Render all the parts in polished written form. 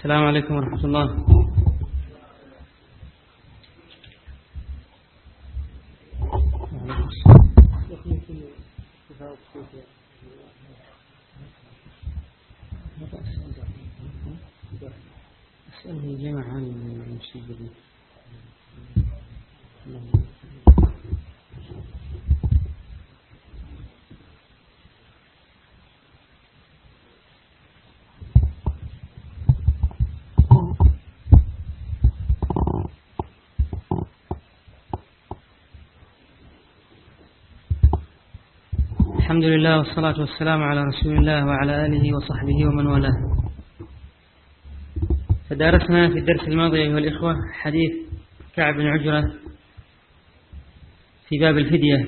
السلام عليكم ورحمة الله. أسأله جمع عن المسجد. الحمد لله والصلاة والسلام على رسول الله وعلى آله وصحبه ومن والاه. تدارسنا في الدرس الماضي أيها الإخوة حديث كعب بن عجرة في باب الفدية.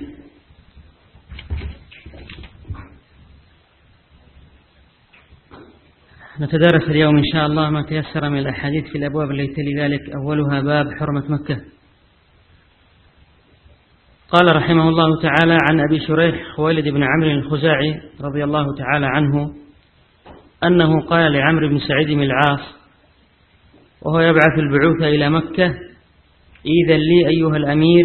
نتدارس اليوم إن شاء الله ما تيسر من الأحاديث في الأبواب التي تلي ذلك، أولها باب حرمة مكة. قال رحمه الله تعالى: عن أبي شريح خويلد بن عمرو الخزاعي رضي الله تعالى عنه أنه قال لعمرو بن سعيد بن العاص وهو يبعث البعوث إلى مكة: إذن لي أيها الأمير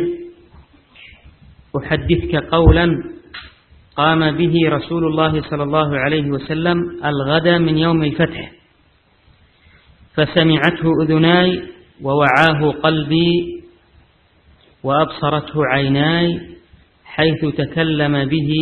أحدثك قولا قام به رسول الله صلى الله عليه وسلم الغد من يوم الفتح، فسمعته أذناي ووعاه قلبي وأبصرته عيناي حيث تكلم به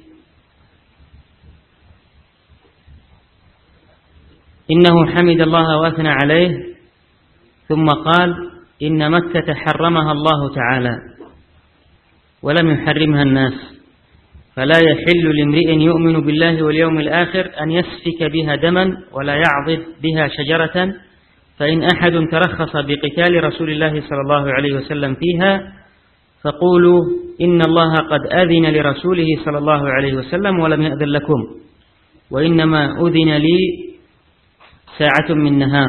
إنه حمد الله وأثنى عليه، ثم قال: إن مكة حرمها الله تعالى ولم يحرمها الناس، فلا يحل لامرئ يؤمن بالله واليوم الآخر أن يسفك بها دما ولا يعضد بها شجرة، فإن أحد ترخص بقتال رسول الله صلى الله عليه وسلم فيها فقولوا إن الله قد أذن لرسوله صلى الله عليه وسلم ولم يأذن لكم، وإنما أذن لي ساعة من نهار،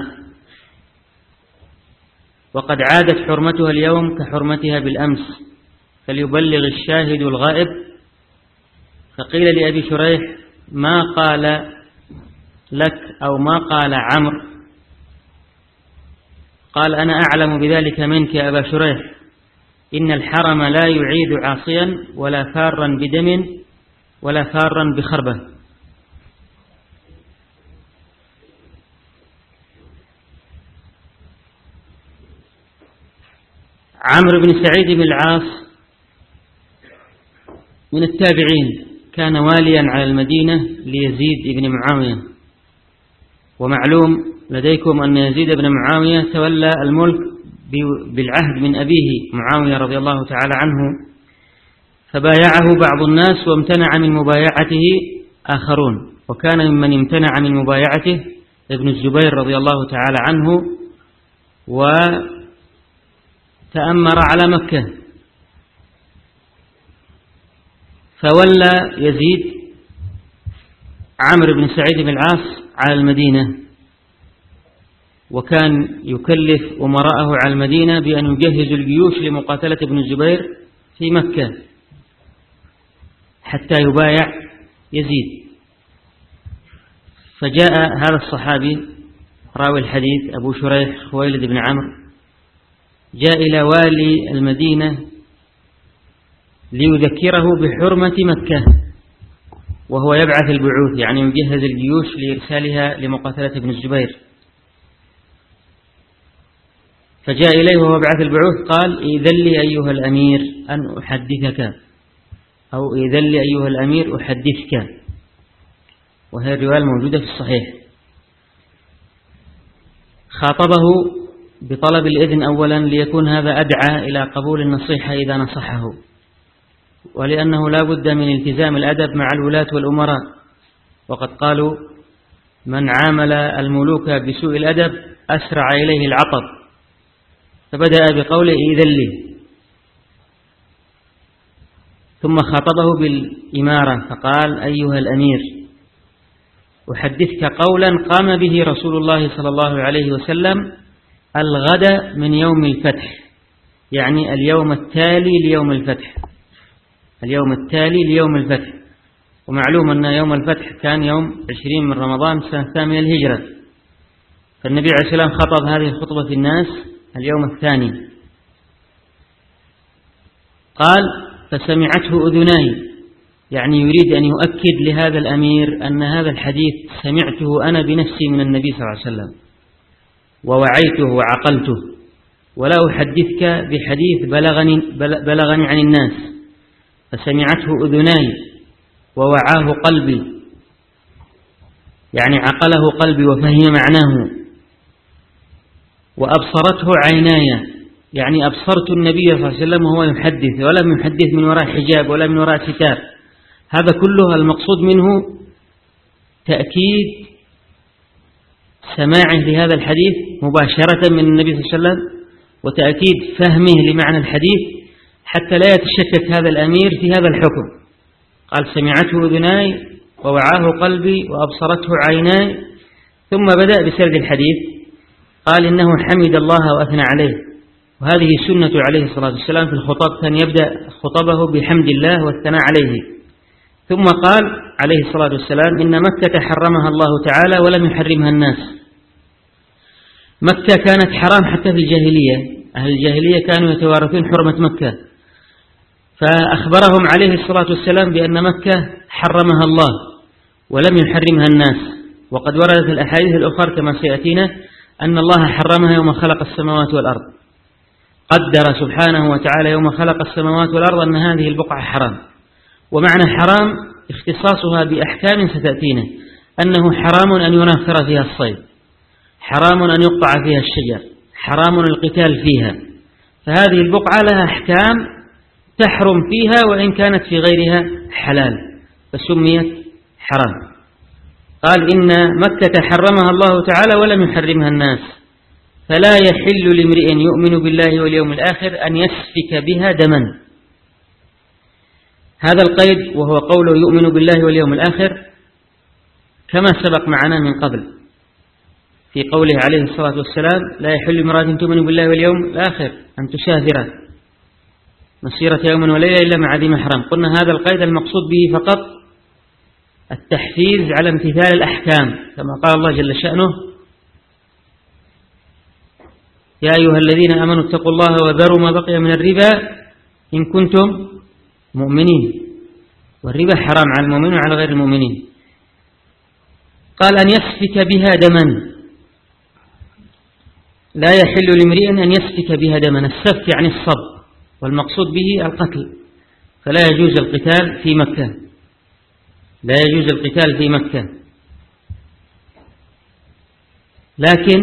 وقد عادت حرمتها اليوم كحرمتها بالأمس، فليبلغ الشاهد الغائب. فقيل لأبي شريح: ما قال لك أو ما قال عمرو؟ قال: أنا أعلم بذلك منك يا أبا شريح، إن الحرم لا يعيد عاصيا ولا فارا بدم ولا فارا بخربة. عمرو بن سعيد بن العاص من التابعين، كان واليا على المدينة ليزيد بن معاوية، ومعلوم لديكم أن يزيد بن معاوية تولى الملك بالعهد من أبيه معاوية رضي الله تعالى عنه، فبايعه بعض الناس وامتنع من مبايعته آخرون، وكان ممن امتنع من مبايعته ابن الزبير رضي الله تعالى عنه، وتأمر على مكة، فولى يزيد عمرو بن سعيد بن العاص على المدينة، وكان يكلف أمراءه على المدينة بأن يجهزوا الجيوش لمقاتلة ابن الزبير في مكة حتى يبايع يزيد. فجاء هذا الصحابي راوي الحديث أبو شريح خويلد بن عمرو، جاء إلى والي المدينة ليذكره بحرمة مكة، وهو يبعث البعوث يعني يجهز الجيوش لإرسالها لمقاتلة ابن الزبير. فجاء إليه وهو بعث البعوث قال: إذن لي أيها الأمير أن أحدثك، أو إذن لي أيها الأمير أحدثك، وهي الرواية الموجودة في الصحيح. خاطبه بطلب الإذن أولا ليكون هذا أدعى إلى قبول النصيحة إذا نصحه، ولأنه لا بد من التزام الأدب مع الولاة والأمراء، وقد قالوا: من عامل الملوك بسوء الأدب أسرع إليه العطب، فبدأ بقوله: إذن لي. ثم خاطبه بالإمارة فقال: أيها الأمير أحدثك قولا قام به رسول الله صلى الله عليه وسلم الغد من يوم الفتح، يعني اليوم التالي ليوم الفتح، اليوم التالي ليوم الفتح. ومعلوم أن يوم الفتح كان يوم 20 من رمضان سنة 8 الهجرة، فالنبي عليه السلام خطب هذه الخطبة في الناس اليوم الثاني. قال فسمعته أذناي، يعني يريد أن يؤكد لهذا الأمير أن هذا الحديث سمعته أنا بنفسي من النبي صلى الله عليه وسلم ووعيته وعقلته، ولا أحدثك بحديث بلغني عن الناس. فسمعته أذناي ووعاه قلبي، يعني عقله قلبي وفهم معناه، وأبصرته عيناي، يعني أبصرت النبي صلى الله عليه وسلم وهو يحدث، ولم يحدث من وراء حجاب ولا من وراء ستار. هذا كله المقصود منه تأكيد سماعه لهذا الحديث مباشرة من النبي صلى الله عليه وسلم، وتأكيد فهمه لمعنى الحديث حتى لا يتشكك هذا الأمير في هذا الحكم. قال سمعته أذناي ووعاه قلبي وأبصرته عيناي، ثم بدأ بسرد الحديث. قال إنه حمد الله وأثنى عليه، وهذه سنة عليه الصلاة والسلام في الخطب، كان يبدأ خطبه بحمد الله والثناء عليه. ثم قال عليه الصلاة والسلام إن مكة حرمها الله تعالى ولم يحرمها الناس. مكة كانت حرام حتى في الجاهلية، أهل الجاهلية كانوا يتوارثون حرمة مكة، فأخبرهم عليه الصلاة والسلام بأن مكة حرمها الله ولم يحرمها الناس. وقد وردت الأحاديث الأخرى كما سيأتينا أن الله حرمها يوم خلق السماوات والأرض، قدر سبحانه وتعالى يوم خلق السماوات والأرض أن هذه البقعة حرام. ومعنى حرام اختصاصها بأحكام ستأتينا، أنه حرام أن ينافر فيها الصيد، حرام أن يقطع فيها الشجر، حرام القتال فيها. فهذه البقعة لها أحكام تحرم فيها وإن كانت في غيرها حلال، فسميت حرام. قال إن مكة حرمها الله تعالى ولم يحرمها الناس، فلا يحل لامرئ يؤمن بالله واليوم الآخر أن يسفك بها دما. هذا القيد وهو قوله يؤمن بالله واليوم الآخر كما سبق معنا من قبل في قوله عليه الصلاة والسلام لا يحل امرأة تؤمن بالله واليوم الآخر أن تسافر مسيرة يوم وليلة إلا مع ذي محرم. قلنا هذا القيد المقصود به فقط التحفيز على امتثال الأحكام، كما قال الله جل شأنه يا أيها الذين آمنوا اتقوا الله وذروا ما بقي من الربا إن كنتم مؤمنين. والربا حرام على المؤمنين وعلى غير المؤمنين. قال أن يسفك بها دما، لا يحل لامرئ أن يسفك بها دما. السفك يعني الصب، والمقصود به القتل، فلا يجوز القتال في مكة، لا يجوز القتال في مكة. لكن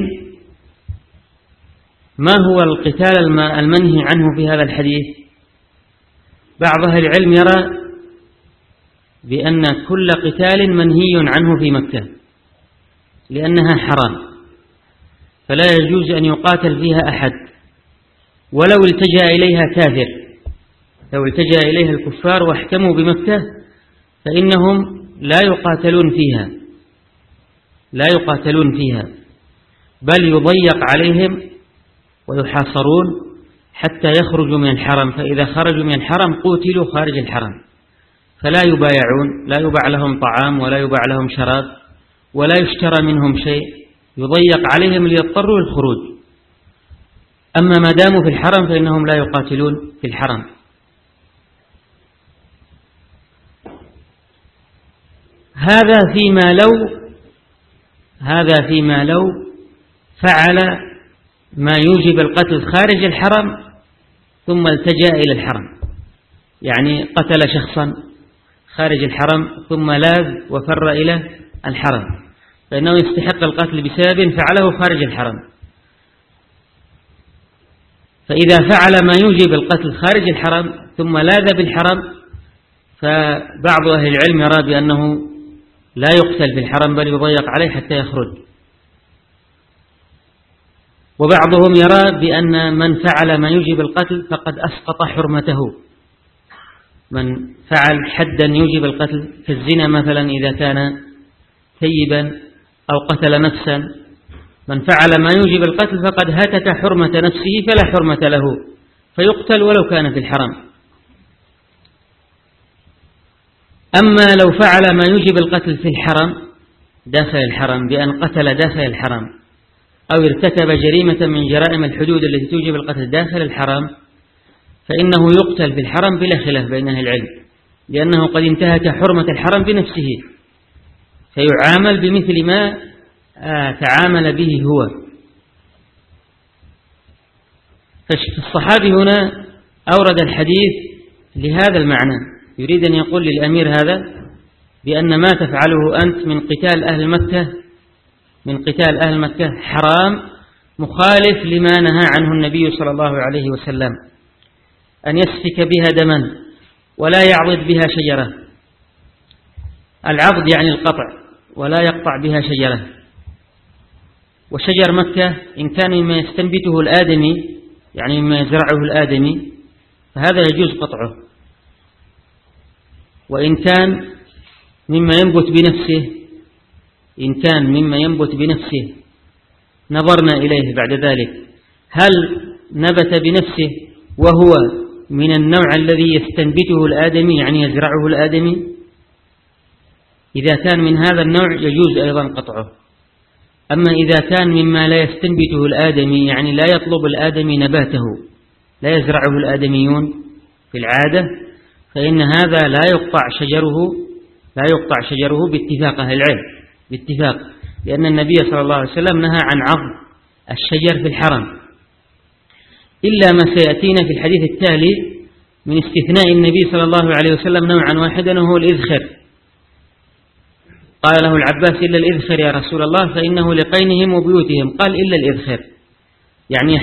ما هو القتال المنهي عنه في هذا الحديث؟ بعض أهل العلم يرى بأن كل قتال منهي عنه في مكة لأنها حرام، فلا يجوز أن يقاتل فيها أحد ولو التجأ إليها كافر. لو التجأ إليها الكفار واحكموا بمكة فإنهم لا يقاتلون فيها بل يضيق عليهم ويحاصرون حتى يخرجوا من الحرم، فإذا خرجوا من الحرم قتلوا خارج الحرم، فلا يبايعون، لا يباع لهم طعام ولا يباع لهم شراب ولا يشترى منهم شيء، يضيق عليهم ليضطروا للخروج. أما ما داموا في الحرم فإنهم لا يقاتلون في الحرم. هذا فيما لو فعل ما يوجب القتل خارج الحرم ثم التجأ إلى الحرم، يعني قتل شخصا خارج الحرم ثم لاذ وفر إلى الحرم، فإنه يستحق القتل بسبب فعله خارج الحرم. فإذا فعل ما يوجب القتل خارج الحرم ثم لاذ بالحرم فبعض أهل العلم يرى بأنه لا يقتل في الحرم بل يضيق عليه حتى يخرج. وبعضهم يرى بأن من فعل ما يوجب القتل فقد أسقط حرمته. من فعل حدا يوجب القتل كالزنا مثلا إذا كان ثيبا أو قتل نفسا، من فعل ما يوجب القتل فقد هتك حرمة نفسه فلا حرمة له فيقتل ولو كان في الحرم. أما لو فعل ما يوجب القتل في الحرم داخل الحرم بأن قتل داخل الحرم أو ارتكب جريمة من جرائم الحدود التي توجب القتل داخل الحرم فإنه يقتل في الحرم بلا خلاف بين أهل العلم، لأنه قد انتهك حرمة الحرم بنفسه، فيعامل بمثل ما تعامل به هو. فالصحابي هنا أورد الحديث لهذا المعنى، يريد أن يقول للأمير هذا بأن ما تفعله أنت من قتال أهل مكة حرام مخالف لما نهى عنه النبي صلى الله عليه وسلم، أن يسفك بها دما ولا يعضد بها شجرة. العضد يعني القطع، ولا يقطع بها شجرة. وشجر مكة إن كان مما يستنبته الآدمي، يعني مما يزرعه الآدمي، فهذا يجوز قطعه. وإن كان مما ينبت بنفسه نظرنا إليه بعد ذلك هل نبت بنفسه وهو من النوع الذي يستنبته الآدمي، يعني يزرعه الآدمي، إذا كان من هذا النوع يجوز أيضا قطعه. أما إذا كان مما لا يستنبته الآدمي، يعني لا يطلب الآدمي نباته، لا يزرعه الآدميون في العادة، فإن هذا لا يقطع شجره باتفاق أهل العلم، باتفاق، لأن النبي صلى الله عليه وسلم نهى عن عضد الشجر في الحرم، إلا ما سيأتينا في الحديث التالي من استثناء النبي صلى الله عليه وسلم نوعا واحدا وهو الإذخر. قال له العباس: إلا الإذخر يا رسول الله، فإنه لقينهم وبيوتهم. قال: إلا الإذخر، يعني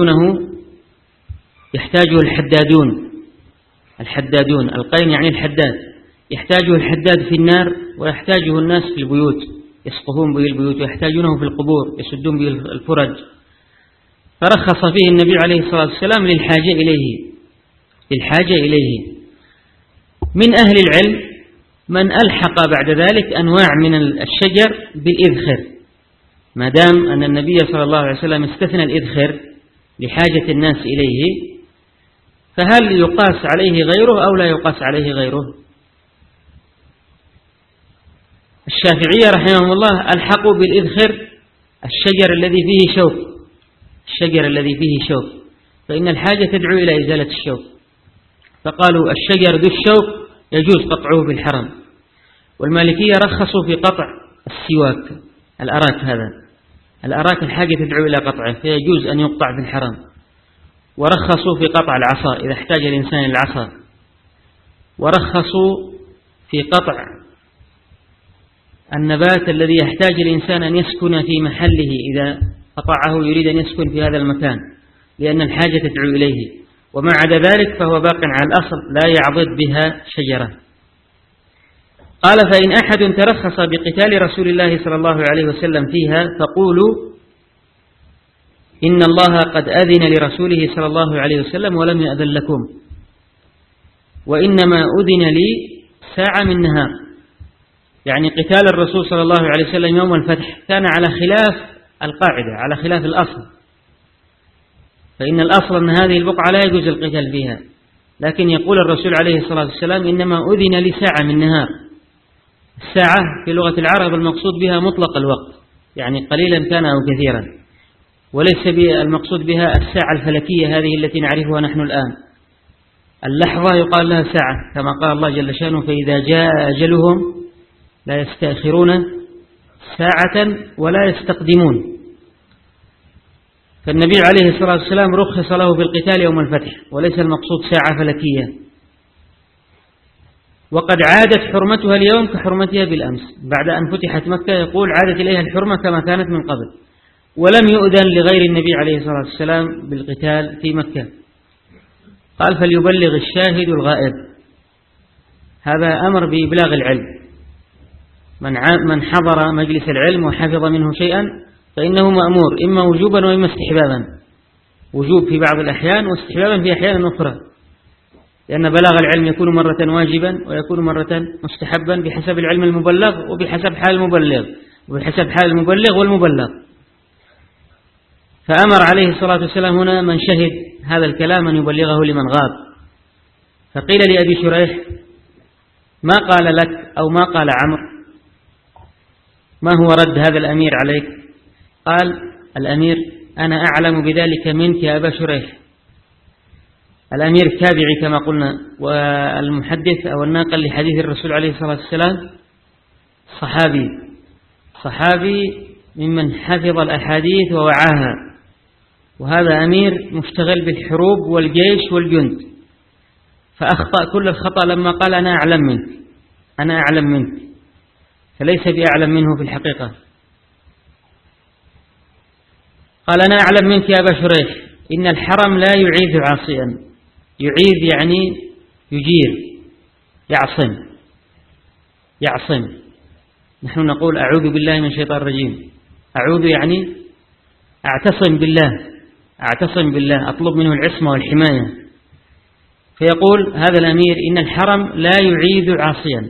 يحتاجه الحدادون. القين يعني الحداد، يحتاجه الحداد في النار، ويحتاجه الناس في البيوت، يسقفون به البيوت، ويحتاجونه في القبور، يسدون به الفرج. فرخص فيه النبي عليه الصلاة والسلام للحاجة إليه. من أهل العلم من ألحق بعد ذلك أنواع من الشجر بالإذخر، ما دام أن النبي صلى الله عليه وسلم استثنى الإذخر لحاجة الناس إليه، فهل يقاس عليه غيره أو لا يقاس عليه غيره؟ الشافعية رحمهم الله ألحقوا بالإذخر الشجر الذي فيه شوك، فإن الحاجة تدعو إلى إزالة الشوك، فقالوا الشجر ذو الشوك يجوز قطعه في الحرم. والمالكية رخصوا في قطع السواك، الأراك الحاجة تدعو إلى قطعه فيجوز أن يقطع في الحرم. ورخصوا في قطع العصا إذا احتاج الإنسان العصا. ورخصوا في قطع النبات الذي يحتاج الإنسان أن يسكن في محله، إذا قطعه يريد أن يسكن في هذا المكان لأن الحاجة تدعو إليه. وما عدا ذلك فهو باق على الأصل، لا يعضد بها شجرة. قال: فإن أحد ترخص بقتال رسول الله صلى الله عليه وسلم فيها فقولوا إن الله قد أذن لرسوله صلى الله عليه وسلم ولم يأذن لكم، وإنما أذن لي ساعة من نهار. يعني قتال الرسول صلى الله عليه وسلم يوم الفتح كان على خلاف القاعدة، على خلاف الأصل، فإن الأصل أن هذه البقعة لا يجوز القتال فيها، لكن يقول الرسول عليه الصلاة والسلام إنما أذن لي ساعة من نهار. الساعة في لغة العرب المقصود بها مطلق الوقت، يعني قليلا كان أو كثيرا، وليس المقصود بها الساعة الفلكية هذه التي نعرفها نحن الآن. اللحظة يقال لها ساعة، كما قال الله جل شأنه: فإذا جاء أجلهم لا يستأخرون ساعة ولا يستقدمون. فالنبي عليه الصلاة والسلام رخص له بالقتال يوم الفتح، وليس المقصود ساعة فلكية. وقد عادت حرمتها اليوم كحرمتها بالأمس، بعد أن فتحت مكة يقول عادت إليها الحرمة كما كانت من قبل، ولم يؤذن لغير النبي عليه الصلاة والسلام بالقتال في مكة. قال: فليبلغ الشاهد الغائب. هذا أمر بإبلاغ العلم، من حضر مجلس العلم وحفظ منه شيئا فإنه مأمور، إما وجوبا وإما استحبابا، وجوب في بعض الأحيان واستحبابا في أحيان أخرى، لأن بلاغ العلم يكون مرة واجبا ويكون مرة مستحبا بحسب العلم المبلغ وبحسب حال المبلغ والمبلغ. فأمر عليه الصلاة والسلام هنا من شهد هذا الكلام أن يبلغه لمن غاب. فقيل لأبي شريح: ما قال لك أو ما قال عمرو؟ ما هو رد هذا الأمير عليك؟ قال: الأمير: أنا أعلم بذلك منك يا أبا شريح. الأمير تابعي كما قلنا، والمحدث أو الناقل لحديث الرسول عليه الصلاة والسلام صحابي ممن حفظ الأحاديث ووعاها، وهذا أمير مشتغل بالحروب والجيش والجند، فأخطأ كل الخطأ لما قال أنا أعلم منك، فليس بأعلم منه في الحقيقة. قال: أنا أعلم منك يا أبا شريح، إن الحرم لا يعيذ عاصيا. يعيذ يعني يجير، يعصم. نحن نقول أعوذ بالله من الشيطان الرجيم. أعوذ يعني أعتصم بالله، أطلب منه العصمة والحماية. فيقول هذا الأمير: إن الحرم لا يعيذ عاصيا.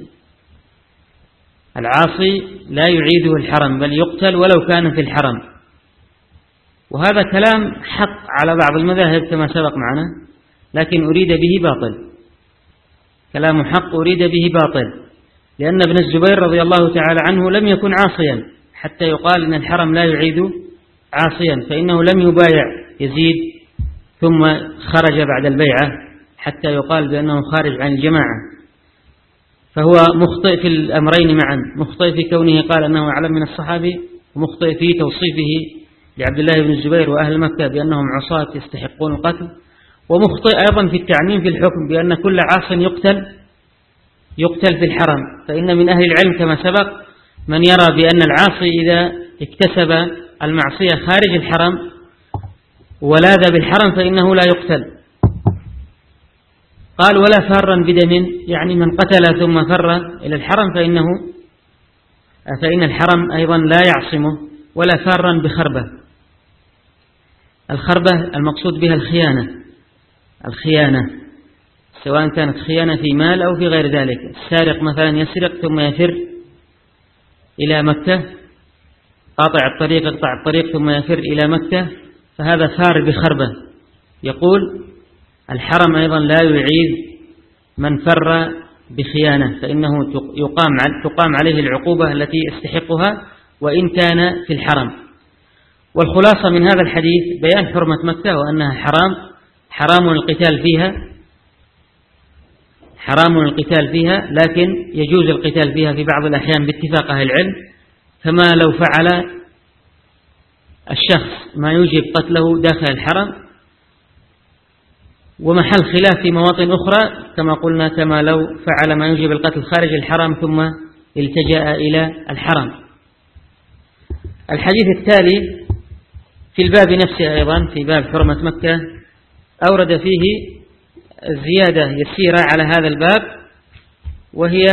العاصي لا يعيذه الحرم، بل يقتل ولو كان في الحرم. وهذا كلام حق على بعض المذاهب كما سبق معنا، لكن أريد به باطل. كلام حق أريد به باطل، لأن ابن الزبير رضي الله تعالى عنه لم يكن عاصيا حتى يقال إن الحرم لا يعيد عاصيا، فإنه لم يبايع يزيد ثم خرج بعد البيعة حتى يقال بأنه خارج عن الجماعة. فهو مخطئ في الأمرين معا، مخطئ في كونه قال أنه أعلم من الصحابي، ومخطئ في توصيفه لعبد الله بن الزبير وأهل مكة بأنهم عصاة يستحقون القتل، ومخطئ أيضا في التعميم في الحكم بأن كل عاص يقتل في الحرم. فإن من أهل العلم كما سبق من يرى بأن العاصي إذا اكتسب المعصية خارج الحرم ولاذ بالحرم فإنه لا يقتل. قال: ولا فارا بدم، يعني من قتل ثم فر إلى الحرم فإن الحرم أيضا لا يعصمه. ولا فارا بخربة. الخربة المقصود بها الخيانة، سواء كانت خيانة في مال أو في غير ذلك. السارق مثلا يسرق ثم يفر إلى مكة، قاطع الطريق يقطع الطريق ثم يفر إلى مكة، فهذا فار بخربة. يقول الحرم أيضا لا يعيذ من فر بخيانة، فإنه تقام عليه العقوبة التي يستحقها وإن كان في الحرم. والخلاصة من هذا الحديث بيان حرمة مكة وأنها حرام القتال فيها، لكن يجوز القتال فيها في بعض الأحيان باتفاق أهل العلم، كما لو فعل الشخص ما يوجب قتله داخل الحرم. ومحل خلاف في مواطن أخرى كما قلنا، كما لو فعل ما يوجب القتل خارج الحرم ثم التجأ إلى الحرم. الحديث التالي في الباب نفسه أيضا، في باب حرمة مكة، أورد فيه زيادة يسيرة على هذا الباب، وهي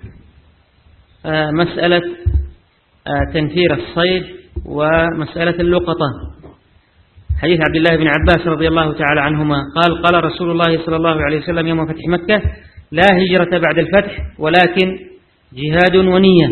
مسألة تنفير الصيد ومسألة اللقطة. حديث عبد الله بن عباس رضي الله تعالى عنهما قال: قال رسول الله صلى الله عليه وسلم يوم فتح مكة: لا هجرة بعد الفتح ولكن جهاد ونية.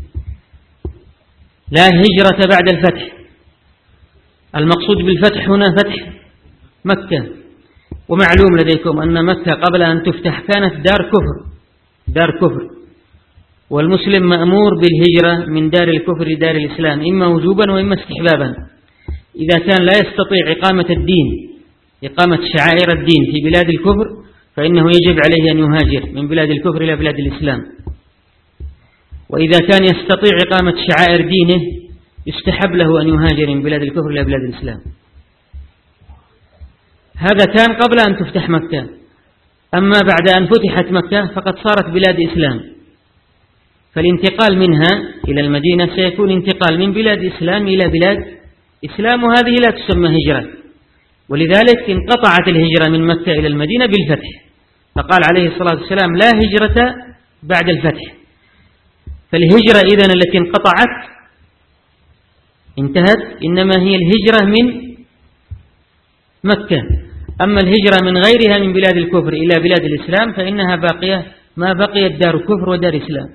لا هجرة بعد الفتح، المقصود بالفتح هنا فتح مكة. ومعلوم لديكم أن مكة قبل أن تفتح كانت دار كفر، والمسلم مأمور بالهجرة من دار الكفر لدار الإسلام، إما وجوبا وإما استحبابا. إذا كان لا يستطيع إقامة شعائر الدين في بلاد الكفر فإنه يجب عليه أن يهاجر من بلاد الكفر إلى بلاد الإسلام. وإذا كان يستطيع إقامة شعائر دينه يستحب له أن يهاجر من بلاد الكفر إلى بلاد الإسلام. هذا كان قبل أن تفتح مكة. أما بعد أن فتحت مكة فقد صارت بلاد إسلام، فالانتقال منها إلى المدينة سيكون انتقال من بلاد إسلام إلى بلاد إسلام، وهذه لا تسمى هجرة. ولذلك انقطعت الهجرة من مكة إلى المدينة بالفتح، فقال عليه الصلاة والسلام: لا هجرة بعد الفتح. فالهجرة إذن التي انتهت إنما هي الهجرة من مكة. أما الهجرة من غيرها من بلاد الكفر إلى بلاد الإسلام فإنها باقية، ما بقيت دار كفر ودار إسلام.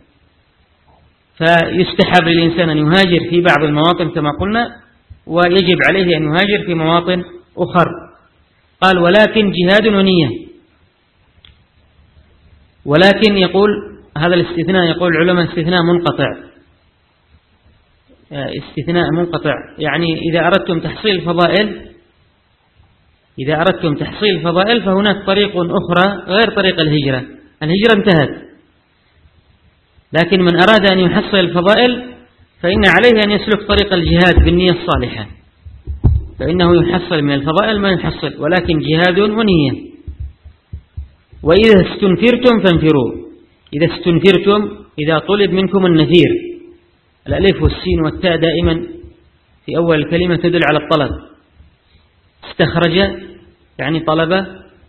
فيستحب للإنسان أن يهاجر في بعض المواطن كما قلنا، ويجب عليه أن يهاجر في مواطن أخر. قال: ولكن جهاد ونية. ولكن يقول هذا الاستثناء، يقول العلماء استثناء منقطع، استثناء منقطع، يعني إذا أردتم تحصيل الفضائل فهناك طريق أخرى غير طريق الهجرة. الهجرة انتهت، لكن من أراد أن يحصل الفضائل فإن عليه أن يسلك طريق الجهاد بالنية الصالحة، فإنه يحصل من الفضائل ما يحصل، ولكن جهاد ونية. وإذا استنفرتم فانفروا. إذا استنفرتم، إذا طلب منكم النفير، الألف والسين والتاء دائما في أول الكلمة تدل على الطلب. استخرج يعني طلب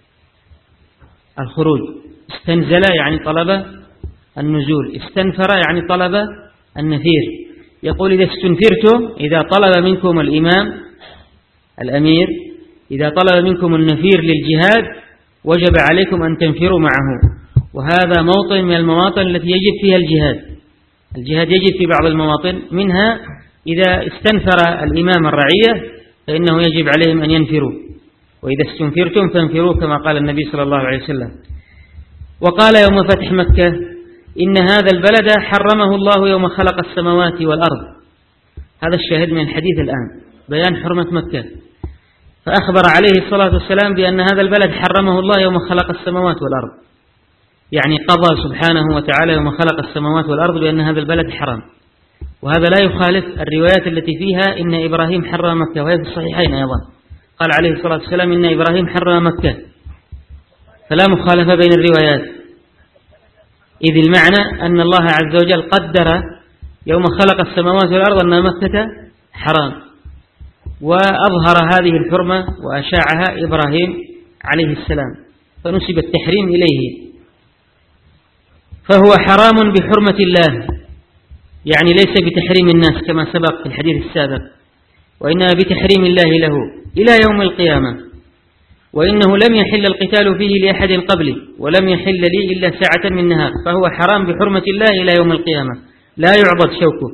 الخروج، استنزل يعني طلب النزول، استنفر يعني طلب النفير. يقول إذا استنفرتم، إذا طلب منكم الأمير إذا طلب منكم النفير للجهاد وجب عليكم أن تنفروا معه. وهذا موطن من المواطن التي يجب فيها الجهاد يجب في بعض المواطن، منها إذا استنفر الإمام الرعية فإنه يجب عليهم أن ينفروا. وإذا استنفرتم فانفروا كما قال النبي صلى الله عليه وسلم. وقال يوم فتح مكة إن هذا البلد حرمه الله يوم خلق السماوات والأرض. هذا الشاهد من الحديث الآن، بيان حرمة مكة. فأخبر عليه الصلاة والسلام بأن هذا البلد حرمه الله يوم خلق السماوات والأرض، يعني قضى سبحانه وتعالى يوم خلق السماوات والأرض بأن هذا البلد حرام. وهذا لا يخالف الروايات التي فيها إن إبراهيم حرم مكة، وهي في الصحيحين أيضا. قال عليه الصلاة والسلام إن إبراهيم حرم مكة، فلا مخالفة بين الروايات، إذ المعنى أن الله عز وجل قدر يوم خلق السماوات والأرض أن مكة حرام، وأظهر هذه الحرمة وأشاعها إبراهيم عليه السلام، فنسب التحريم إليه. فهو حرام بحرمة الله، يعني ليس بتحريم الناس كما سبق في الحديث السابق، وإنما بتحريم الله له إلى يوم القيامة. وإنه لم يحل القتال فيه لأحد قبلي ولم يحل لي إلا ساعة من نهار، فهو حرام بحرمة الله إلى يوم القيامة، لا يعبد شوكه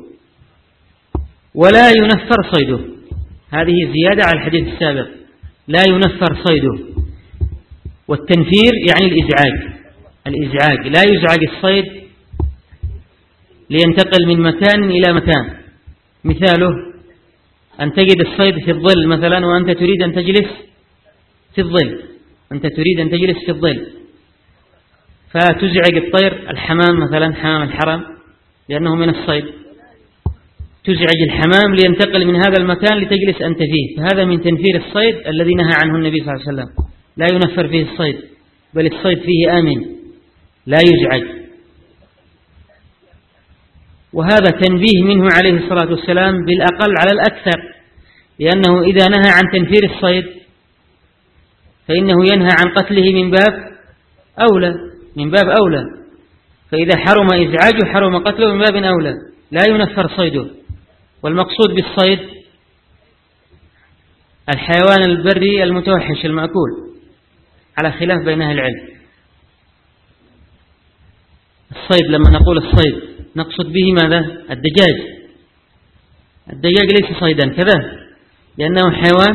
ولا ينفر صيده. هذه زيادة على الحديث السابق، لا ينفر صيده. والتنفير يعني الإزعاج، لا يزعج الصيد لينتقل من مكان إلى مكان. مثاله أن تجد الصيد في الظل مثلا وأنت تريد أن تجلس في الظل، فتزعج الطير، الحمام مثلا، حمام الحرم لأنه من الصيد، تزعج الحمام لينتقل من هذا المكان لتجلس أنت فيه، فهذا من تنفير الصيد الذي نهى عنه النبي صلى الله عليه وسلم. لا ينفر فيه الصيد، بل الصيد فيه آمن لا يزعج. وهذا تنبيه منه عليه الصلاة والسلام بالأقل على الأكثر، لأنه إذا نهى عن تنفير الصيد فإنه ينهى عن قتله من باب أولى. فإذا حرم إزعاجه حرم قتله من باب أولى، لا ينفر صيده. والمقصود بالصيد الحيوان البري المتوحش المأكول، على خلاف بين أهل العلم. الصيد لما نقول الصيد نقصد به ماذا؟ الدجاج ليس صيدا كذا، لأنه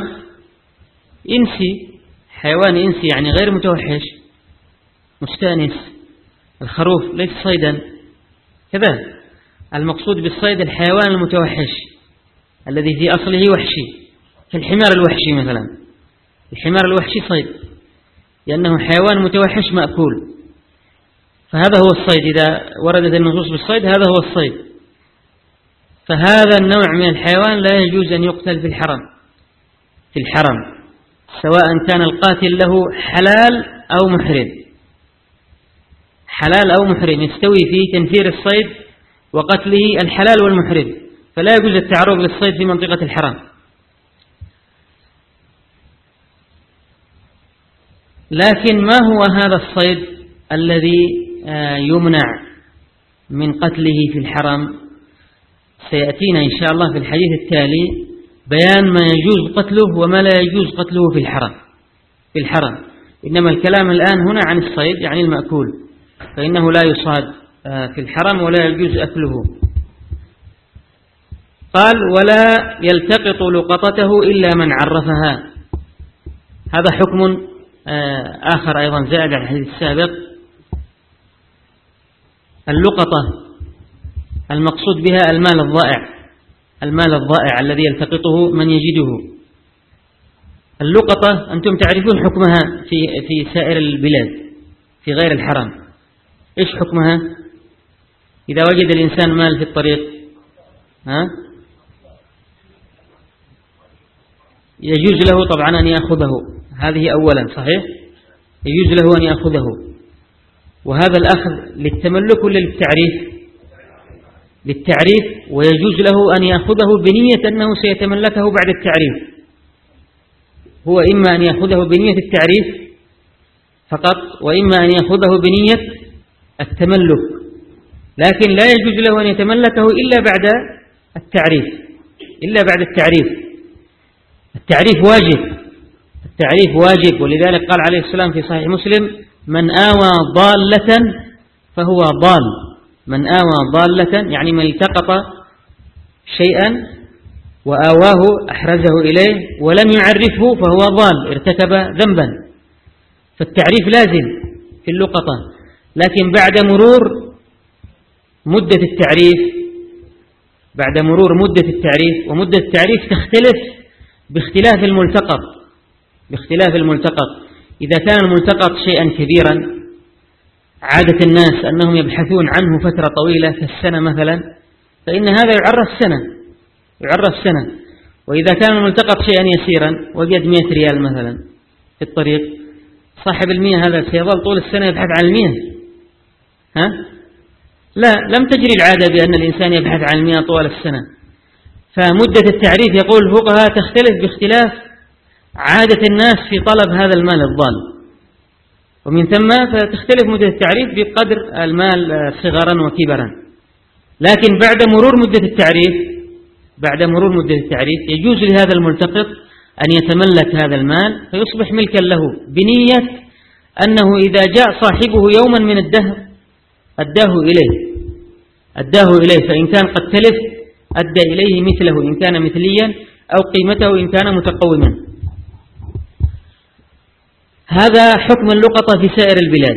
حيوان إنسي يعني غير متوحش مستأنس. الخروف ليس صيدا كذا. المقصود بالصيد الحيوان المتوحش الذي في أصله وحشي، كالحمار الوحشي مثلا. الحمار الوحشي صيد لأنه حيوان متوحش مأكول، فهذا هو الصيد. إذا وردت النصوص بالصيد هذا هو الصيد. فهذا النوع من الحيوان لا يجوز أن يقتل في الحرم، سواء كان القاتل له حلال أو محرم، يستوي في تنفير الصيد وقتله الحلال والمحرم، فلا يجوز التعرض للصيد في منطقة الحرم. لكن ما هو هذا الصيد الذي يمنع من قتله في الحرم؟ سيأتينا إن شاء الله في الحديث التالي بيان ما يجوز قتله وما لا يجوز قتله في الحرم. إنما الكلام الآن هنا عن الصيد يعني المأكول، فإنه لا يصاد في الحرم ولا يجوز أكله. قال ولا يلتقط لقطته إلا من عرفها. هذا حكم آخر أيضا زائد على الحديث السابق. اللقطة المقصود بها المال الضائع، المال الضائع الذي يلتقطه من يجده. اللقطة أنتم تعرفون حكمها في سائر البلاد في غير الحرم. إيش حكمها إذا وجد الإنسان مال في الطريق؟ يجوز له طبعا أن يأخذه، هذه أولا صحيح، يجوز له أن يأخذه. وهذا الأخذ للتملك ولا للتعريف؟ للتعريف، ويجوز له أن يأخذه بنية أنه سيتملكه بعد التعريف. هو إما أن يأخذه بنية التعريف فقط، وإما أن يأخذه بنية التملك، لكن لا يجوز له أن يتملكه إلا بعد التعريف، إلا بعد التعريف. التعريف واجب، التعريف واجب، ولذلك قال عليه السلام في صحيح مسلم: من آوى ضالة فهو ضال. من آوى ضالة يعني من التقط شيئا وآواه أحرزه إليه ولم يعرفه فهو ضال، ارتكب ذنبا. فالتعريف لازم في اللقطة، لكن بعد مرور مدة التعريف، بعد مرور مدة التعريف، ومدة التعريف تختلف باختلاف الملتقط، باختلاف الملتقط. إذا كان الملتقط شيئا كبيرا عادة الناس أنهم يبحثون عنه فترة طويلة كالسنة مثلا، فإن هذا يعرف سنة، يعرف سنة. وإذا كان الملتقط شيئا يسيرا وجد 100 ريال مثلا في الطريق، صاحب 100 هذا سيظل طول السنة يبحث عن 100؟ لا، لم تجري العادة بأن الإنسان يبحث عن 100 طوال السنة. فمدة التعريف يقول الفقهاء تختلف باختلاف عادة الناس في طلب هذا المال الضال، ومن ثم فتختلف مدة التعريف بقدر المال صغرا وكبرا. لكن بعد مرور مدة التعريف، بعد مرور مدة التعريف يجوز لهذا الملتقط أن يتملك هذا المال فيصبح ملكا له، بنية أنه إذا جاء صاحبه يوما من الدهر أداه إليه، فإن كان قد تلف أدى إليه مثله إن كان مثليا، أو قيمته إن كان متقوما. هذا حكم اللقطة في سائر البلاد.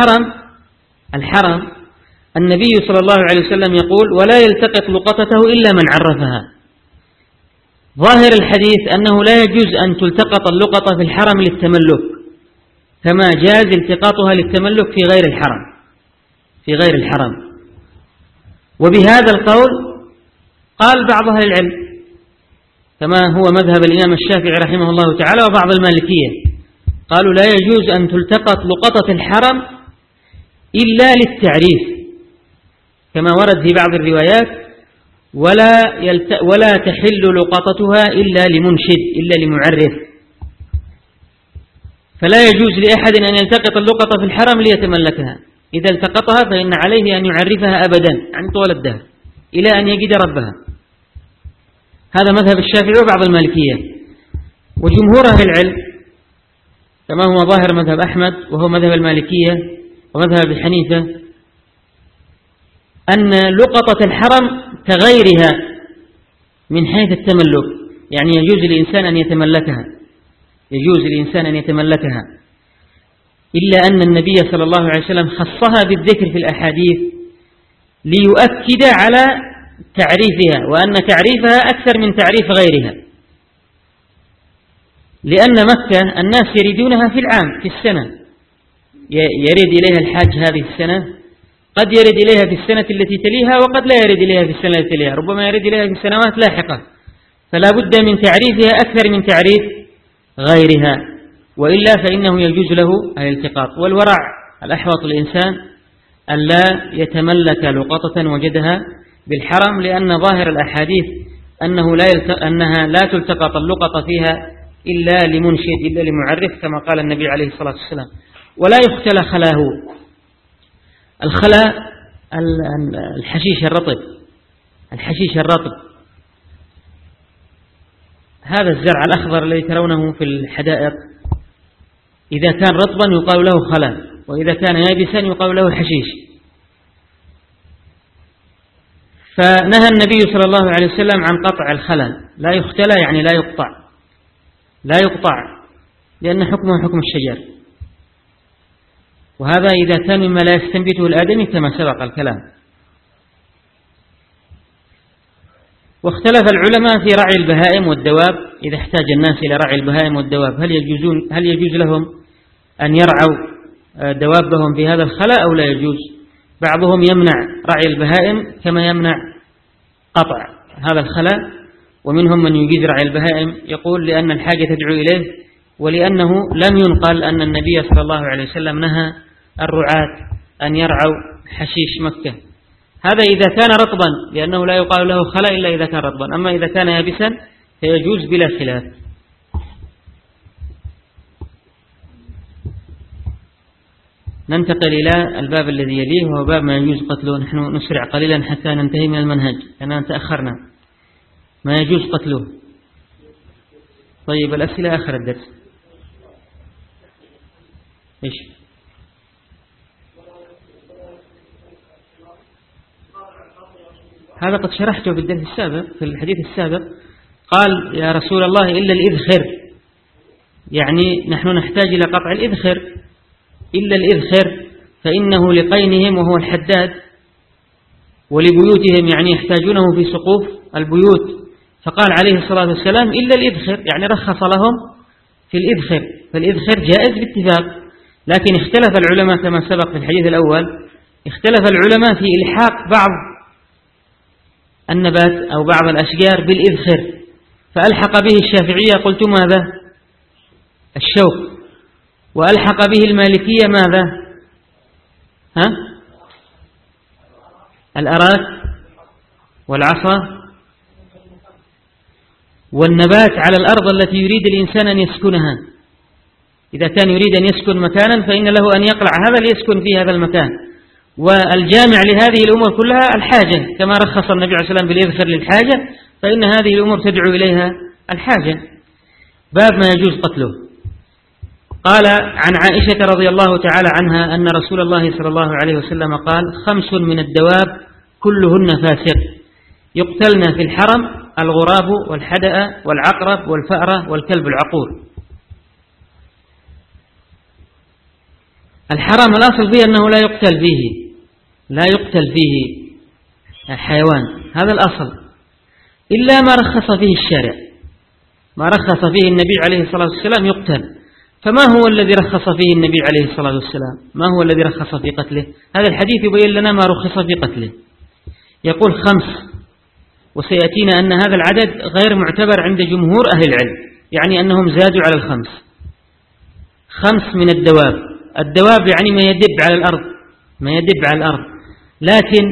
الحرم النبي صلى الله عليه وسلم يقول: ولا يلتقط لقطته إلا من عرفها. ظاهر الحديث أنه لا يجوز أن تلتقط اللقطة في الحرم للتملك، كما جاز التقاطها للتملك في غير الحرم، في غير الحرم. وبهذا القول قال بعض أهل العلم، كما هو مذهب الإمام الشافعي رحمه الله تعالى وبعض المالكية، قالوا لا يجوز أن تلتقط لقطة الحرم إلا للتعريف، كما ورد في بعض الروايات: ولا تحل لقطتها إلا لمنشد، إلا لمعرف. فلا يجوز لأحد أن يلتقط اللقطة في الحرم ليتملكها، إذا التقطها فإن عليه أن يعرفها أبدا عن طول الدهر إلى أن يجد ربها. هذا مذهب الشافعي وبعض المالكية. وجمهور أهل العلم كما هو ظاهر مذهب أحمد وهو مذهب المالكية ومذهب أبي حنيفة، أن لقطة الحرم كغيرها من حيث التملك، يعني يجوز للإنسان أن يتملكها، يجوز للإنسان أن يتملكها، إلا أن النبي صلى الله عليه وسلم خصها بالذكر في الأحاديث ليؤكد على تعريفها، وأن تعريفها أكثر من تعريف غيرها، لأن مكة الناس يريدونها في العام، في السنة، يريد إليها الحاج هذه السنة، قد يريد إليها في السنة التي تليها، وقد لا يريد إليها في السنة التي تليها، ربما يريد إليها في سنوات لاحقة، فلا بد من تعريفها أكثر من تعريف غيرها، وإلا فإنه يجوز له الالتقاط. والورع الأحوط الإنسان أن لا يتملك لقطة وجدها بالحرم، لأن ظاهر الأحاديث أنها لا تلتقط اللقطة فيها إلا لمنشد، إلا لمعرف، كما قال النبي عليه الصلاة والسلام. ولا يختلى خلاه. الخلا الحشيش الرطب، الحشيش الرطب، هذا الزرع الأخضر الذي ترونه في الحدائق، إذا كان رطبا يقال له خلا، وإذا كان يابسا يقال له حشيش. فنهى النبي صلى الله عليه وسلم عن قطع الخلا، لا يختلى يعني لا يقطع، لا يقطع، لأن حكمه حكم الشجر، وهذا إذا كان مما لا يستنبته الآدمي كما سبق الكلام. واختلف العلماء في رعي البهائم والدواب. إذا احتاج الناس إلى رعي البهائم والدواب هل يجوز لهم أن يرعوا دوابهم في هذا الخلاء أو لا يجوز؟ بعضهم يمنع رعي البهائم كما يمنع قطع هذا الخلاء، ومنهم من يجيز رعي البهائم، يقول لأن الحاجة تدعو إليه، ولأنه لم ينقل أن النبي صلى الله عليه وسلم نهى الرعاة أن يرعوا حشيش مكة. هذا إذا كان رطبا، لأنه لا يقال له خلاء إلا إذا كان رطبا، أما إذا كان يابسا فيجوز بلا خلاف. ننتقل إلى الباب الذي يليه، وهو باب ما يجوز قتله. نحن نسرع قليلا حتى ننتهي من المنهج لأننا تأخرنا. ما يجوز قتله. طيب، الأسئلة آخر الدرس. إيش؟ هذا قد شرحته في الدرس السابق، في الحديث السابق. قال يا رسول الله إلا الإذخر، يعني نحن نحتاج إلى قطع الإذخر، إلا الإذخر فإنه لقينهم وهو الحداد، ولبيوتهم يعني يحتاجونه في سقوف البيوت. فقال عليه الصلاة والسلام إلا الإذخر، يعني رخص لهم في الإذخر، فالإذخر جائز باتفاق. لكن اختلف العلماء كما سبق في الحديث الأول، اختلف العلماء في إلحاق بعض النبات أو بعض الأشجار بالإذخر، فألحق به الشافعية قلت ماذا؟ الشوك. وألحق به المالكية ماذا؟ الأراك والعصا والنبات على الأرض التي يريد الإنسان أن يسكنها. إذا كان يريد أن يسكن مكانا فإن له أن يقلع هذا ليسكن في هذا المكان. والجامع لهذه الأمور كلها الحاجة، كما رخص النبي عليه الصلاة والسلام بالإذخر للحاجة، فإن هذه الأمور تدعو إليها الحاجة. باب ما يجوز قتله. قال عن عائشة رضي الله تعالى عنها أن رسول الله صلى الله عليه وسلم قال: 5 من الدواب كلهن فاسق يقتلن في الحرم: الغراب والحدأ والعقرب والفأرة والكلب العقور. الحرم الأصل فيه أنه لا يقتل فيه الحيوان، هذا الأصل، إلا ما رخص فيه الشارع، ما رخص فيه النبي عليه الصلاة والسلام يقتل. فما هو الذي رخص فيه النبي عليه الصلاة والسلام؟ ما هو الذي رخص في قتله؟ هذا الحديث يبين لنا ما رخص في قتله. يقول 5، وسيأتينا أن هذا العدد غير معتبر عند جمهور أهل العلم، يعني أنهم زادوا على 5. 5 من الدواب. الدواب يعني ما يدب على الأرض، لكن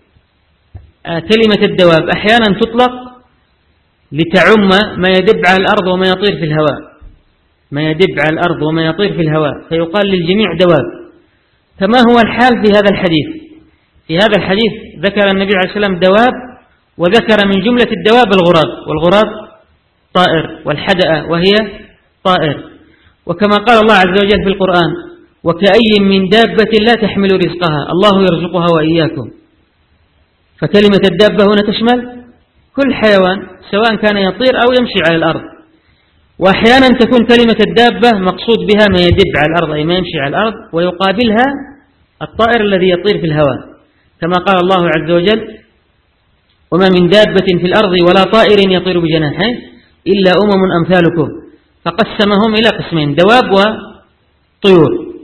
كلمة الدواب أحيانا تطلق لتعم ما يدب على الأرض وما يطير في الهواء، ما يدب على الأرض وما يطير في الهواء، فيقال للجميع دواب. فما هو الحال في هذا الحديث؟ في هذا الحديث ذكر النبي عليه الصلاة والسلام دواب، وذكر من جملة الدواب الغراب، والغراب طائر، والحدأ وهي طائر. وكما قال الله عز وجل في القرآن: وكأي من دابة لا تحمل رزقها الله يرزقها وإياكم. فكلمة الدابة هنا تشمل كل حيوان سواء كان يطير أو يمشي على الأرض. وأحيانا تكون كلمة الدابة مقصود بها ما يدب على الأرض أي ما يمشي على الأرض، ويقابلها الطائر الذي يطير في الهواء، كما قال الله عز وجل: وما من دابة في الأرض ولا طائر يطير بجناحيه إلا أمثالكم. فقسمهم إلى قسمين: دواب وطيور.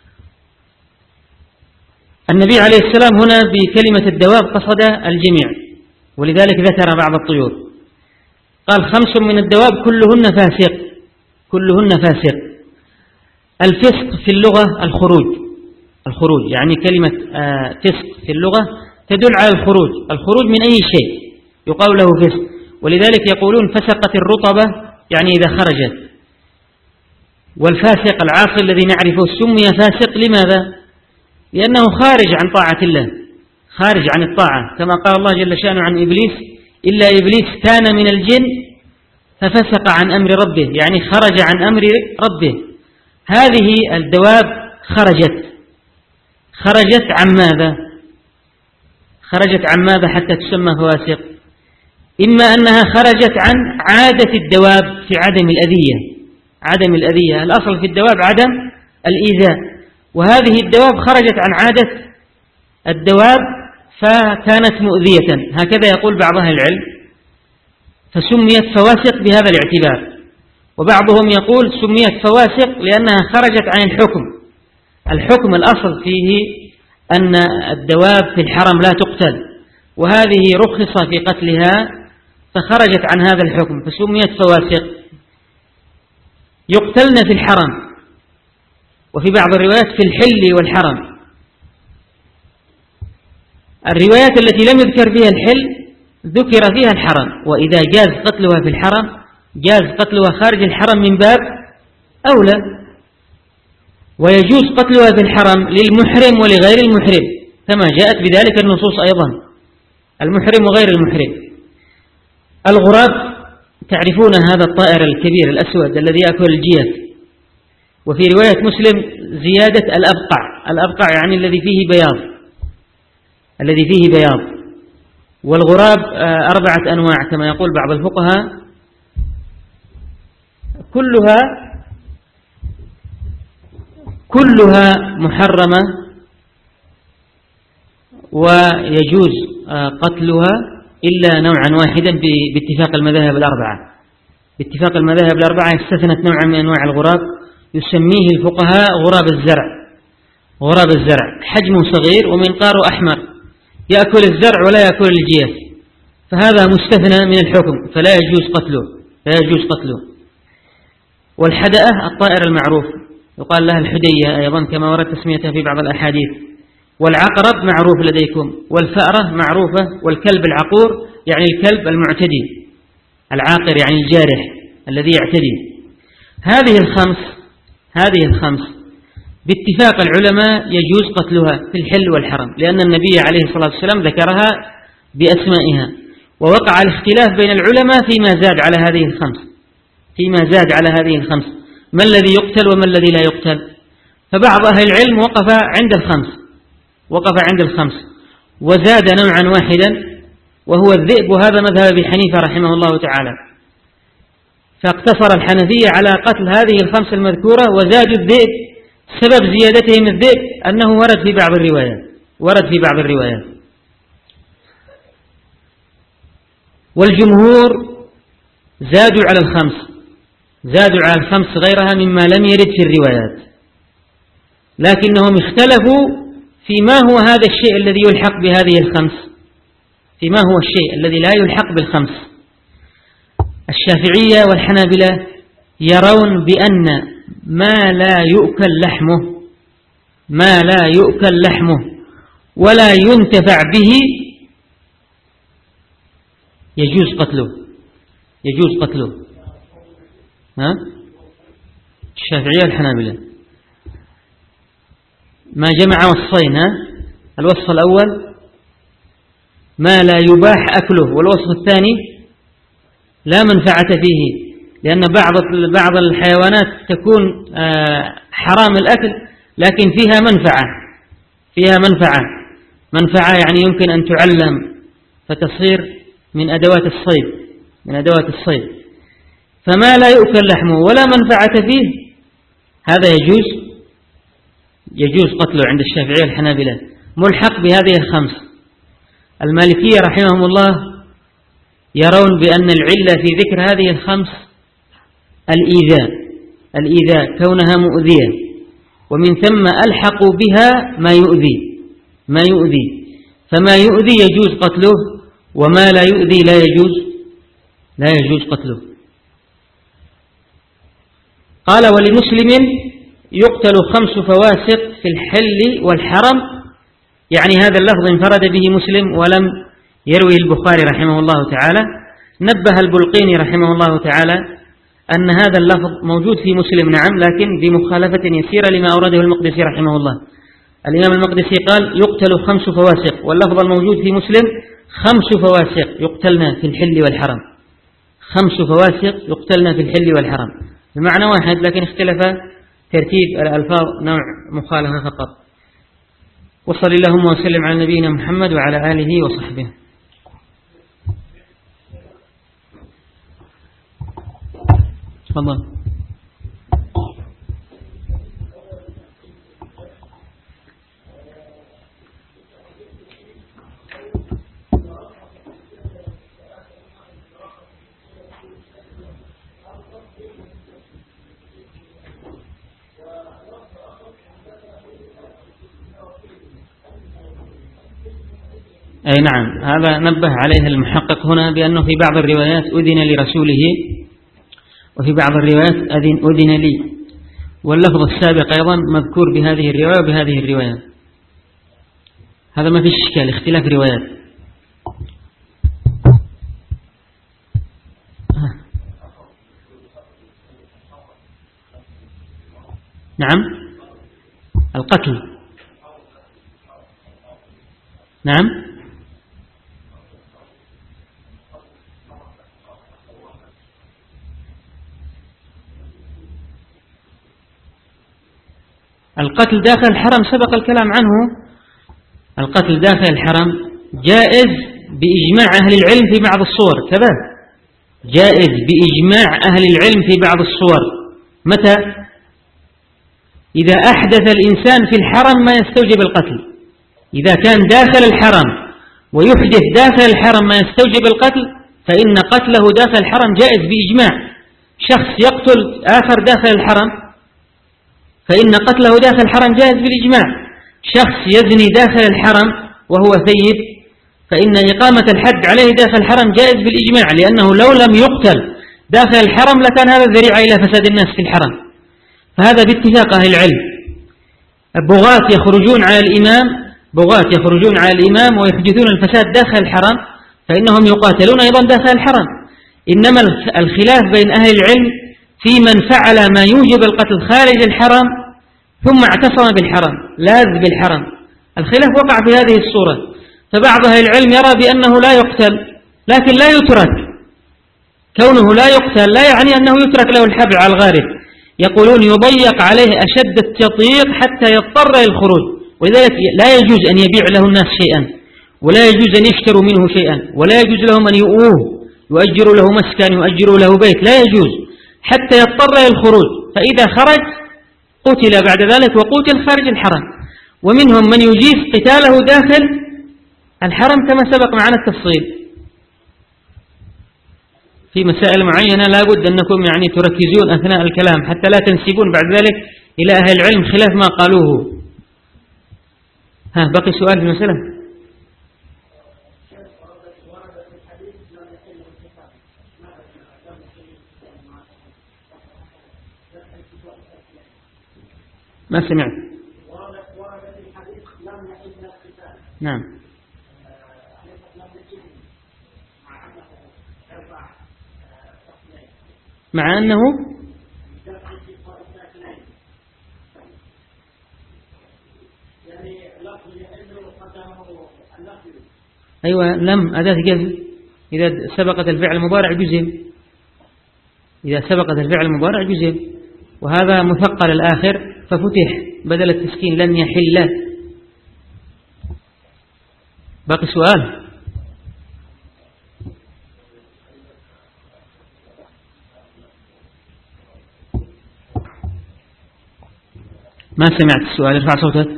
النبي عليه السلام هنا بكلمة الدواب قصد الجميع، ولذلك ذكر بعض الطيور. قال: 5 من الدواب كلهن فاسق. الفسق في اللغة الخروج، يعني كلمة فسق في اللغة تدل على الخروج من أي شيء يقال له فسق. ولذلك يقولون فسقت الرطبة، يعني إذا خرجت. والفاسق العاصي الذي نعرفه سمي فاسق لماذا؟ لأنه خارج عن طاعة الله، خارج عن الطاعة، كما قال الله جل شأنه عن إبليس: إلا إبليس كان من الجن ففسق عن أمر ربه، يعني خرج عن أمر ربه. هذه الدواب خرجت عن ماذا؟ خرجت عن ماذا حتى تسمى فواسق؟ إما أنها خرجت عن عادة الدواب في عدم الأذية. الأصل في الدواب عدم الإيذاء، وهذه الدواب خرجت عن عادة الدواب فكانت مؤذية. هكذا يقول بعض أهل العلم. فسميت فواسق بهذا الاعتبار. وبعضهم يقول سميت فواسق لأنها خرجت عن الحكم. الحكم الأصل فيه أن الدواب في الحرم لا تقتل، وهذه رخص في قتلها فخرجت عن هذا الحكم فسميت فواسق. يقتلن في الحرم، وفي بعض الروايات في الحل والحرم. الروايات التي لم يذكر فيها الحل ذكر فيها الحرم، وإذا جاز قتلها في الحرم جاز قتلها خارج الحرم من باب أولى. ويجوز قتلها في الحرم للمحرم ولغير المحرم كما جاءت بذلك النصوص أيضا، المحرم وغير المحرم. الغراب تعرفون هذا الطائر الكبير الأسود الذي يأكل الجيف، وفي رواية مسلم زيادة الأبقع يعني الذي فيه بياض، الذي فيه بياض. والغراب 4 أنواع كما يقول بعض الفقهاء، كلها محرمة ويجوز قتلها إلا نوعا واحدا باتفاق المذاهب الأربعة. باتفاق المذاهب الأربعة استثنت نوعا من أنواع الغراب يسميه الفقهاء غراب الزرع. غراب الزرع حجمه صغير ومنقاره أحمر، يأكل الزرع ولا يأكل الجيف، فهذا مستثنى من الحكم فلا يجوز قتله. والحدأة الطائر المعروف يقال لها الحدية أيضا كما ورد تسميتها في بعض الأحاديث. والعقرب معروف لديكم، والفأرة معروفة، والكلب العقور يعني الكلب المعتدي، العاقر يعني الجارح الذي يعتدي. هذه الخمس باتفاق العلماء يجوز قتلها في الحل والحرم، لأن النبي عليه الصلاة والسلام ذكرها بأسمائها. ووقع الاختلاف بين العلماء فيما زاد على هذه الخمس، ما الذي يقتل وما الذي لا يقتل. فبعض أهل العلم وقف عند الخمس وزاد نوعا واحدا وهو الذئب، وهذا مذهب أبي حنيفة رحمه الله تعالى. فاقتصر الحنفية على قتل هذه الخمس المذكورة وزادوا الذئب. سبب زيادتهم الذئب أنه ورد في بعض الروايات. والجمهور زادوا على الخمس غيرها مما لم يرد في الروايات، لكنهم اختلفوا فيما هو هذا الشيء الذي يلحق بهذه الخمس، فيما هو الشيء الذي لا يلحق بالخمس. الشافعية والحنابلة يرون بأن ما لا يؤكل لحمه ولا ينتفع به يجوز قتله. الشافعية والحنابلة ما جمع وصفين. الوصف الأول ما لا يباح أكله، والوصف الثاني لا منفعة فيه، لأن بعض الحيوانات تكون حرام الأكل لكن فيها منفعة يعني يمكن أن تعلم فتصير من أدوات الصيد. فما لا يؤكل لحمه ولا منفعة فيه هذا يجوز قتله عند الشافعية والحنابلة، ملحق بهذه الخمس. المالكية رحمهم الله يرون بأن العلة في ذكر هذه الخمس الإيذاء كونها مؤذية، ومن ثم ألحقوا بها ما يؤذي. فما يؤذي يجوز قتله، وما لا يؤذي لا يجوز قتله. قال ولمسلم يقتل 5 فواسق في الحل والحرم، يعني هذا اللفظ انفرد به مسلم ولم يروي البخاري رحمه الله تعالى. نبه البلقيني رحمه الله تعالى أن هذا اللفظ موجود في مسلم نعم، لكن بمخالفة يسيرة لما أورده المقدسي رحمه الله. الإمام المقدسي قال يقتل 5 فواسق، واللفظ الموجود في مسلم 5 فواسق يقتلن في الحل والحرم. 5 فواسق يقتلن في الحل والحرم بمعنى واحد، لكن اختلف ترتيب الألفاظ نوع مخالفة فقط. وصل اللهم وسلم على نبينا محمد وعلى آله وصحبه. تفضل. أي نعم، هذا نبه عليه المحقق هنا بأنه في بعض الروايات أذن لرسوله وفي بعض الروايات أذن لي، واللفظ السابق أيضا مذكور بهذه الرواية وبهذه الرواية. هذا ما فيش إشكال، اختلاف روايات. نعم، القتل. نعم، القتل داخل الحرم سبق الكلام عنه. القتل داخل الحرم جائز بإجماع أهل العلم في بعض الصور، كذا جائز بإجماع أهل العلم في بعض الصور. متى؟ إذا أحدث الإنسان في الحرم ما يستوجب القتل. إذا كان داخل الحرم ويحدث داخل الحرم ما يستوجب القتل فإن قتله داخل الحرم جائز بإجماع. شخص يقتل آخر داخل الحرم فإن قتله داخل الحرم جائز بالإجماع. شخص يزني داخل الحرم وهو ثيب فإن إقامة الحد عليه داخل الحرم جائز بالإجماع، لأنه لو لم يقتل داخل الحرم لكان هذا ذريعة إلى فساد الناس في الحرم. فهذا باتفاق أهل العلم. بغاة يخرجون على الإمام ويحدثون الفساد داخل الحرم فإنهم يقاتلون أيضا داخل الحرم. إنما الخلاف بين أهل العلم في من فعل ما يوجب القتل خارج الحرم ثم اعتصم بالحرم، لاذ بالحرم. الخلاف وقع في هذه الصورة. فبعض أهل العلم يرى بأنه لا يقتل لكن لا يترك. كونه لا يقتل لا يعني أنه يترك له الحبل على الغارب. يقولون يضيق عليه أشد التضييق حتى يضطر إلى الخروج، ولذلك لا يجوز أن يبيع له الناس شيئا، ولا يجوز أن يشتروا منه شيئا، ولا يجوز لهم أن يؤوه، يؤجروا له مسكن، يؤجروا له بيت، لا يجوز حتى يضطر إلى الخروج. فإذا خرج قتل بعد ذلك وقتل خارج الحرم. ومنهم من يجيز قتاله داخل الحرم كما سبق معنا التفصيل. في مسائل معينة لا بد أنكم تركزون أثناء الكلام حتى لا تنسبون بعد ذلك إلى أهل العلم خلاف ما قالوه. بقي سؤال في المسألة؟ ما سمعت. نعم، مع أنه أيوة لم أداة جزم. إذا سبقت الفعل المضارع جزم، إذا سبقت الفعل المضارع جزم، وهذا مثقل الآخر ففتح بدل التسكين لن يحل. باقي سؤال؟ ما سمعت السؤال، ارفع صوتك.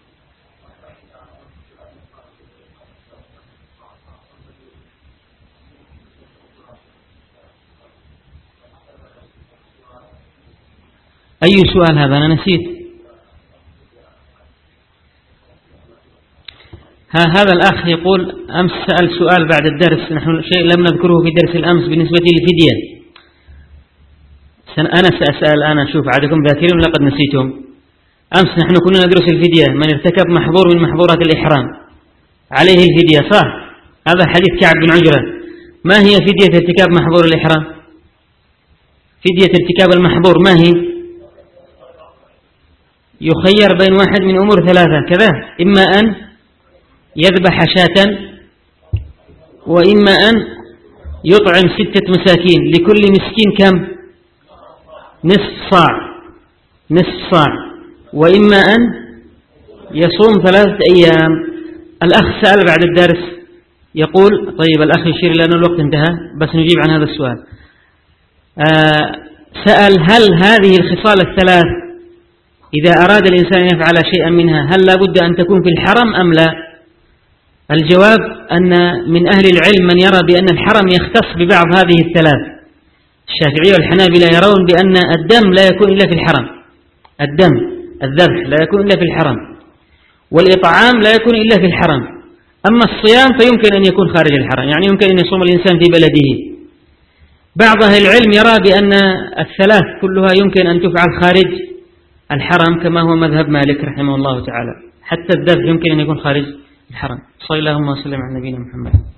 أي سؤال هذا؟ أنا نسيت. هذا الأخ يقول أمس سأل سؤال بعد الدرس، نحن شيء لم نذكره في درس الأمس بالنسبة للفدية. أنا سأسأل أنا، شوف عادكم ذاكرين لقد نسيتم. أمس نحن كنا ندرس الفدية، من ارتكب محظور من محظورات الإحرام عليه الفدية، صح؟ هذا حديث كعب بن عجرة. ما هي فدية ارتكاب محظور الإحرام؟ فدية ارتكاب المحظور ما هي؟ يخير بين واحد من أمور ثلاثة كذا، إما أن يذبح شاة، وإما أن يطعم 6 مساكين، لكل مسكين كم؟ نصف صاع، وإما أن يصوم 3 أيام. الأخ سأل بعد الدرس يقول، طيب الأخ يشير لأن الوقت انتهى بس نجيب عن هذا السؤال. سأل هل هذه الخصال الثلاث إذا أراد الإنسان يفعل شيئا منها هل لا بد أن تكون في الحرم أم لا؟ الجواب أن من أهل العلم من يرى بأن الحرم يختص ببعض هذه الثلاث. الشافعية والحنابلة يرون بأن الدم لا يكون إلا في الحرم، الذبح لا يكون إلا في الحرم، والإطعام لا يكون إلا في الحرم. أما الصيام فيمكن أن يكون خارج الحرم، يعني يمكن أن يصوم الإنسان في بلده. بعض أهل العلم يرى بأن الثلاث كلها يمكن أن تفعل خارج الحرم كما هو مذهب مالك رحمه الله تعالى، حتى الذبح يمكن أن يكون خارج الحرم. صلى الله وسلم على نبينا محمد.